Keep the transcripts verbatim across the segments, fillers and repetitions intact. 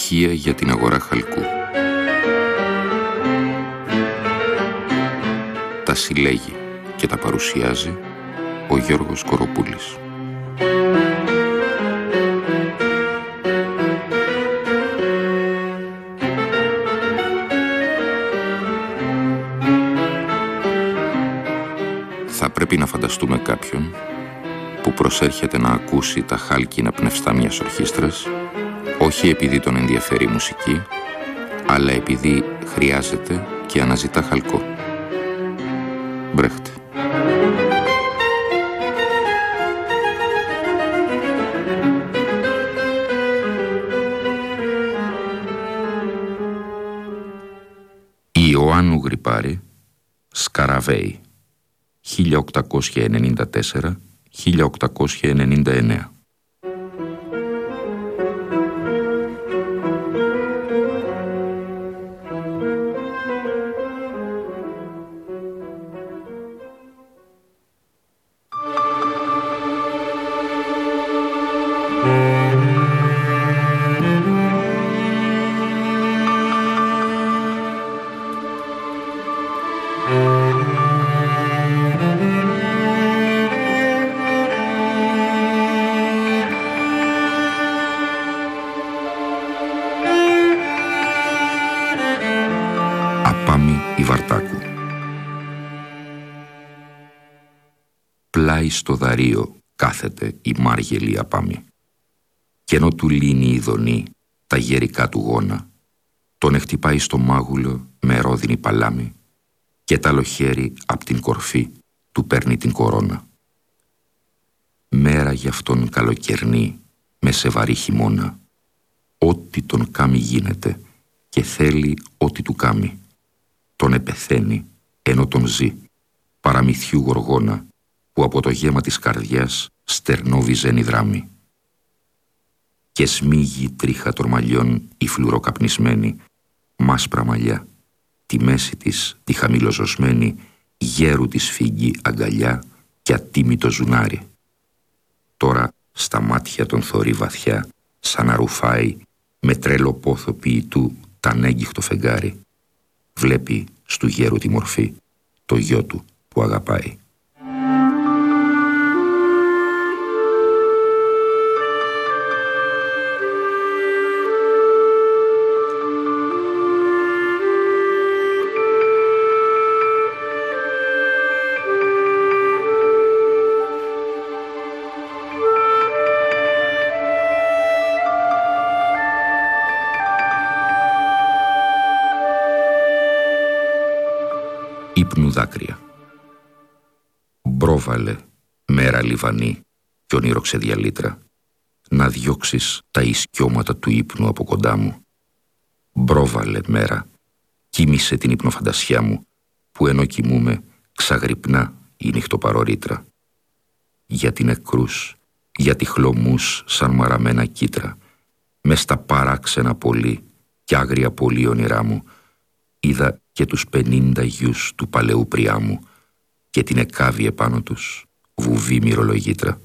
Στοιχεία για την αγορά χαλκού. Τα συλλέγει και τα παρουσιάζει ο Γιώργος Κοροπούλης. Θα πρέπει να φανταστούμε κάποιον που προσέρχεται να ακούσει τα χάλκινα πνευστά μιας ορχήστρας, όχι επειδή τον ενδιαφέρει η μουσική, αλλά επειδή χρειάζεται και αναζητά χαλκό. Μπρέχτε. Ιωάννου Γρυπάρη, Σκαραβέη, χίλια οκτακόσια ενενήντα τέσσερα με χίλια οκτακόσια ενενήντα εννέα. Απάμι Ιβαρτάκου. Πλάι στο δαρείο κάθεται η μάργελη Απάμι. Κι ενώ του λύνει η ειδονή τα γερικά του γόνα, τον εκτυπάει στο μάγουλο με ρόδινη παλάμη και τ' άλλο χέρι απ' την κορφή του παίρνει την κορώνα. Μέρα γι' αυτόν καλοκαιρνή με σε βαρύ χειμώνα, ό,τι τον κάμει γίνεται και θέλει ό,τι του κάμει. Τον επεθαίνει ενώ τον ζει, παραμυθιού γοργόνα που από το γέμα της καρδιάς στερνό βυζένει δράμει. Και σμίγει τρίχα των μαλλιών η φλουροκαπνισμένη, μάσπρα μαλλιά, τη μέση της τη χαμηλοζωσμένη, γέρου της φύγει αγκαλιά και ατίμητο ζουνάρι. Τώρα στα μάτια τον θωρεί βαθιά, σαν να ρουφάει με τρέλο πόθο ποιητού τ' ανέγκυχτο φεγγάρι. Βλέπει στου γέρου τη μορφή, το γιο του που αγαπάει. Ύπνου δάκρυα. Μπρόβαλε, μέρα λιβανή κι ονειροξεδιαλήτρα, να διώξεις τα ισκιώματα του ύπνου από κοντά μου. Μπρόβαλε, μέρα, κοίμησε την υπνοφαντασιά μου, που ενώ κοιμούμαι ξαγρυπνά η νυχτοπαρορήτρα. Γιατί νεκρούς, γιατί χλωμούς σαν μαραμένα κύτρα, μες στα παράξενα πολύ κι άγρια πολύ όνειρά μου, είδα και τους πενήντα γιους του παλαιού Πριάμου και την εκάβη επάνω τους βουβή μυρολογήτρα.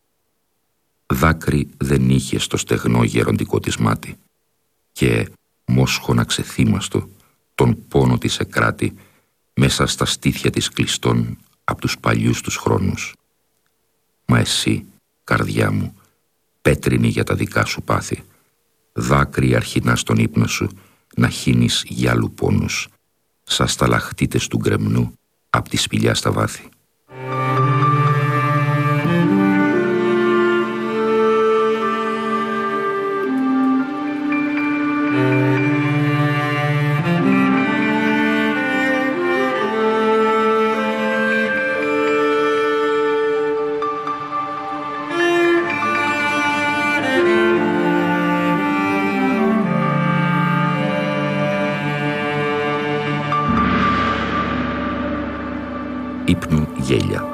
Δάκρυ δεν είχε στο στεγνό γεροντικό της μάτι και μόσχονα ξεθύμαστο τον πόνο της εκράτη μέσα στα στήθια της κλειστών απ' τους παλιούς τους χρόνους. Μα εσύ, καρδιά μου, πέτρινη για τα δικά σου πάθη, δάκρυ αρχινά στον ύπνο σου να χύνεις για άλλου πόνους, σαν σταλαχτίτες του γκρεμνού απ' τη σπηλιά στα βάθη. Ύπνου γέλια.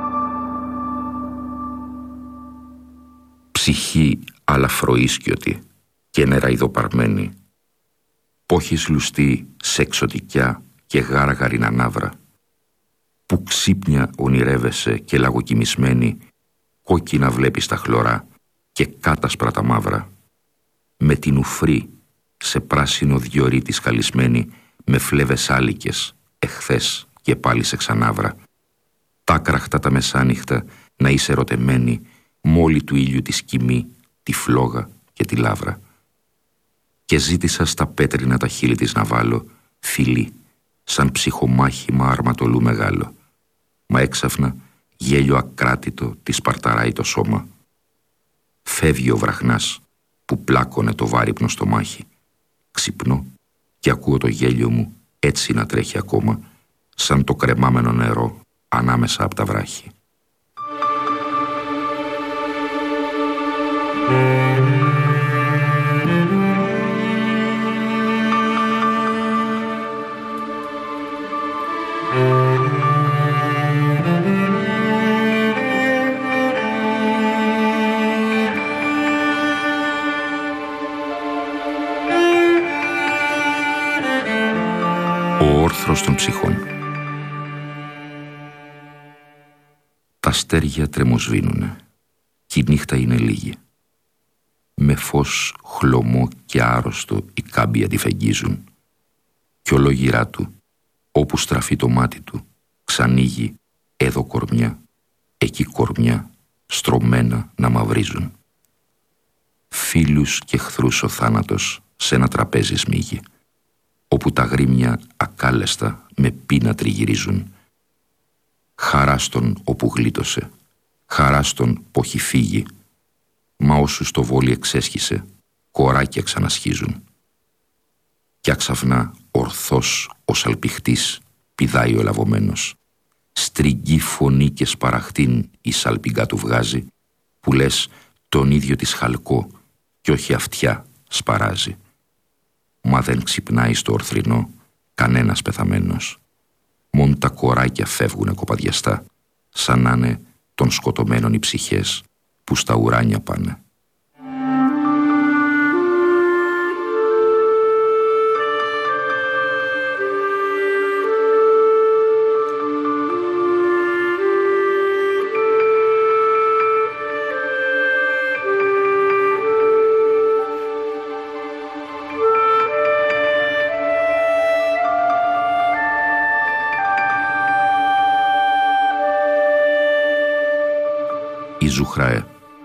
Ψυχή αλαφροίσκιωτη και νεραϊδοπαρμένη, πόχης λουστή σε εξωτικιά και γάργαρη ανάβρα, που ξύπνια ονειρεύεσαι και λαγοκοιμισμένη, κόκκινα βλέπεις τα χλωρά και κάτασπρα τα μαύρα, με την ουφρή σε πράσινο διορί της καλισμένη, με φλέβες άλικες, εχθές και πάλι σε ξανάβρα. Τάκραχτα τα μεσάνυχτα να είσαι ερωτεμένη, μόλι του ήλιου τη σκημή, τη φλόγα και τη λάβρα. Και ζήτησα στα πέτρινα τα χείλη της να βάλω φιλί, σαν ψυχομάχημα αρματολού μεγάλο. Μα έξαφνα γέλιο ακράτητο τη σπαρταράει το σώμα. Φεύγει ο βραχνάς που πλάκωνε το βάρυπνο στο μάχη. Ξυπνώ και ακούω το γέλιο μου έτσι να τρέχει ακόμα, σαν το κρεμάμενο νερό ανάμεσα από τα βράχη. Ο όρθρος των ψυχών. Τα αστέρια τρεμοσβήνουνε κι η νύχτα είναι λίγη. Με φως χλωμό και άρρωστο οι κάμποι αντιφεγγίζουν κι ολόγυρά του, όπου στραφεί το μάτι του, ξανοίγει εδώ κορμιά, εκεί κορμιά, στρωμένα να μαυρίζουν. Φίλους και εχθρούς ο θάνατος σε ένα τραπέζι σμίγει, όπου τα γρήμια ακάλεστα με πείνα τριγυρίζουν. Χαρά στον όπου γλίτωσε, χαρά στον που έχει φύγει, μα όσους το βόλι εξέσχισε, κοράκια ξανασχίζουν. Κι αξαφνά ορθός ο σαλπιχτής πηδάει ο λαβωμένος. Στριγγί φωνή και σπαραχτήν η σαλπιγκά του βγάζει, που λες τον ίδιο της χαλκό κι όχι αυτιά σπαράζει. Μα δεν ξυπνάει στο ορθρινό κανένας πεθαμένος. Μον τα κοράκια φεύγουνε κοπαδιαστά, σαν να είναι των σκοτωμένων οι ψυχές που στα ουράνια πάνε. Η Ζουχραέ.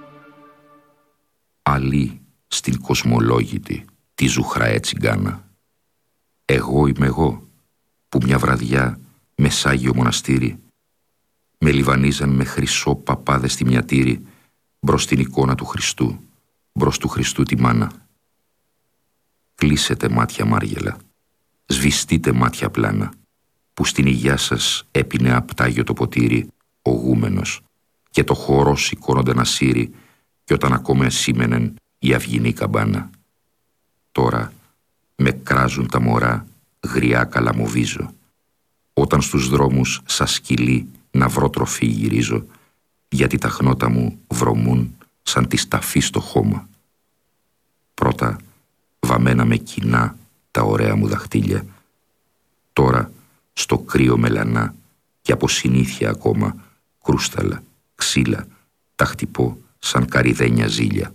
Αλλή στην κοσμολόγητη τη Ζουχραέ τσιγκάνα. Εγώ είμαι εγώ που μια βραδιά με σ' Άγιο μοναστήρι με λιβανίζαν με χρυσό παπάδες στη μιατήρη μπρος την εικόνα του Χριστού, μπρος του Χριστού τη μάνα. Κλείσετε μάτια μάργελα, σβηστείτε μάτια πλάνα, που στην υγειά σας έπινε απτάγιο το ποτήρι ο γούμενος και το χώρο σηκώνονται να σύρει κι όταν ακόμα σήμαινεν η αυγινή καμπάνα. Τώρα με κράζουν τα μωρά, γριά καλαμοβίζω. Όταν στους δρόμους σας σκυλί να βρω τροφή γυρίζω, γιατί τα χνότα μου βρωμούν σαν τη σταφή στο χώμα. Πρώτα βαμμένα με κοινά τα ωραία μου δαχτύλια, τώρα στο κρύο μελανά και από συνήθεια ακόμα κρούσταλα, ξύλα, τα χτυπώ σαν καριδένια ζήλια.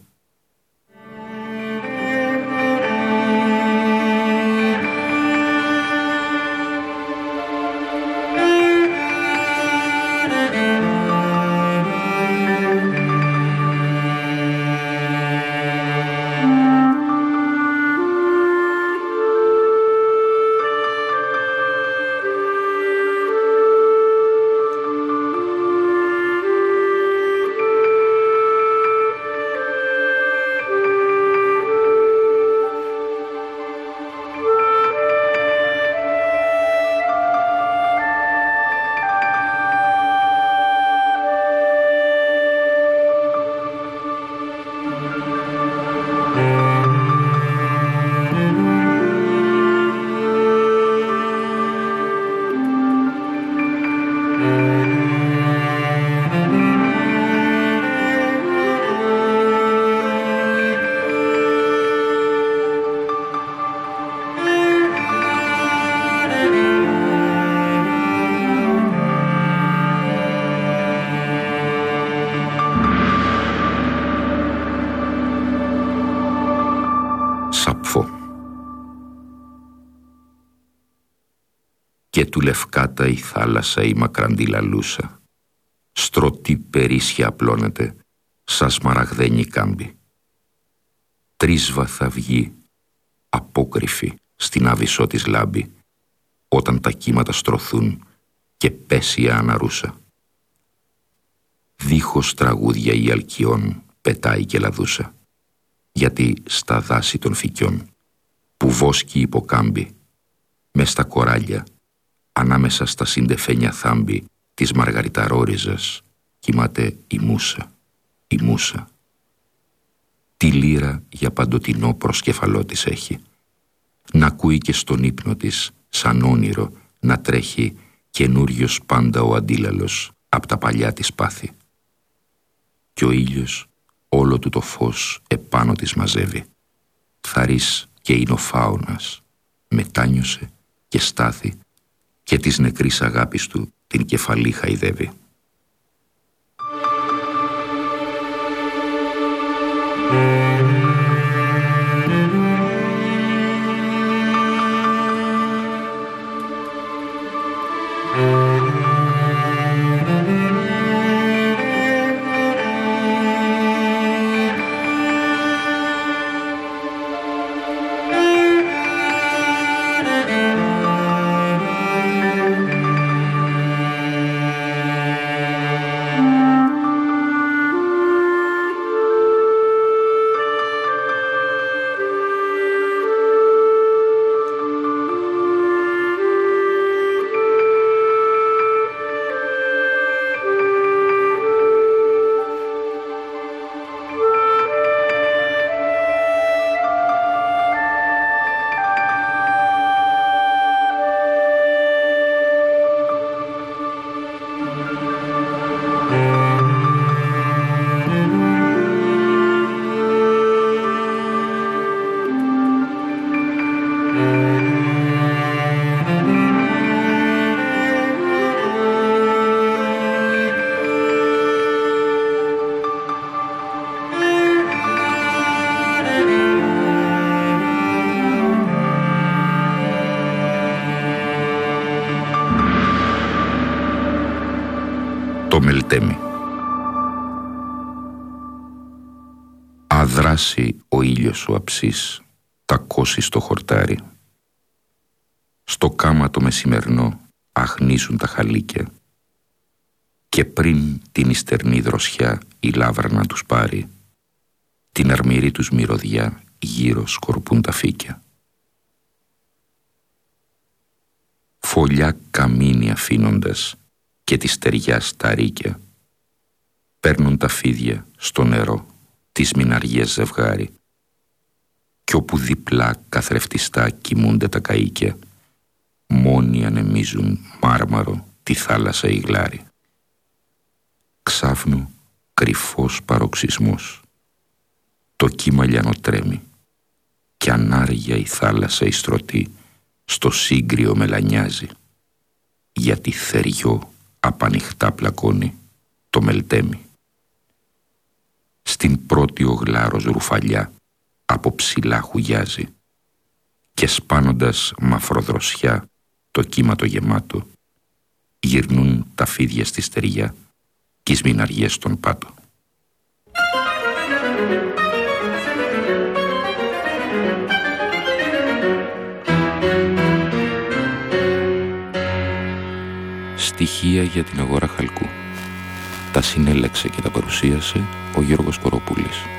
και του Λευκάτα η θάλασσα η μακραντή λαλούσα. Στρωτή περίσσια απλώνεται, σαν σμαραγδένη κάμπη. Τρίσβαθα βγει, απόκρυφη, στην άβυσσό της λάμπη, όταν τα κύματα στρωθούν και πέσει η αναρούσα. Δίχως τραγούδια η Αλκιών πετάει και λαδούσα, γιατί στα δάση των φυκιών, που βόσκει υποκάμπη, μες στα κοράλια, ανάμεσα στα συντεφένια θάμπη της μαργαριταρόριζας, κοιμάται η μούσα, η μούσα. Τη λύρα για παντοτινό προσκεφαλό της έχει, να ακούει και στον ύπνο της, σαν όνειρο, να τρέχει καινούριος πάντα ο αντίλαλος απ' τα παλιά της πάθη. Κι ο ήλιος όλο του το φως επάνω της μαζεύει. Θαρής και είναι ο φάωνας, μετάνιωσε και στάθη και της νεκρής αγάπης του την κεφαλή χαϊδεύει. Το Μελτέμι. Αδράσει ο ήλιος ο αψής, τα κόσι στο χορτάρι. Στο κάμα το μεσημερνό αχνίζουν τα χαλίκια και πριν την ιστερνή δροσιά η λάβρα να τους πάρει, την αρμυρή τους μυρωδιά γύρω σκορπούν τα φύκια. Φωλιά καμίνι αφήνοντας και τη στεριά στα ρίκια, παίρνουν τα φίδια στο νερό τις μηναριές ζευγάρι, κι όπου διπλά καθρεφτιστά κοιμούνται τα καΐκια, μόνοι ανεμίζουν μάρμαρο τη θάλασσα η γλάρη. Ξάφνου κρυφός παροξισμός, το κύμα λιανοτρέμει κι ανάρια η θάλασσα η στρωτή στο σύγκριο μελανιάζει, γιατί θεριό απανοιχτά πλακώνει το Μελτέμι. Στην πρώτη ο γλάρος ρουφαλιά από ψηλά χουγιάζει και σπάνοντας μαυροδροσιά το κύμα το γεμάτο, γυρνούν τα φίδια στη στεριά κι οι σμηναριές στον πάτο. Στοιχεία για την αγορά χαλκού. Τα συνέλεξε και τα παρουσίασε ο Γιώργος Κοροπούλης.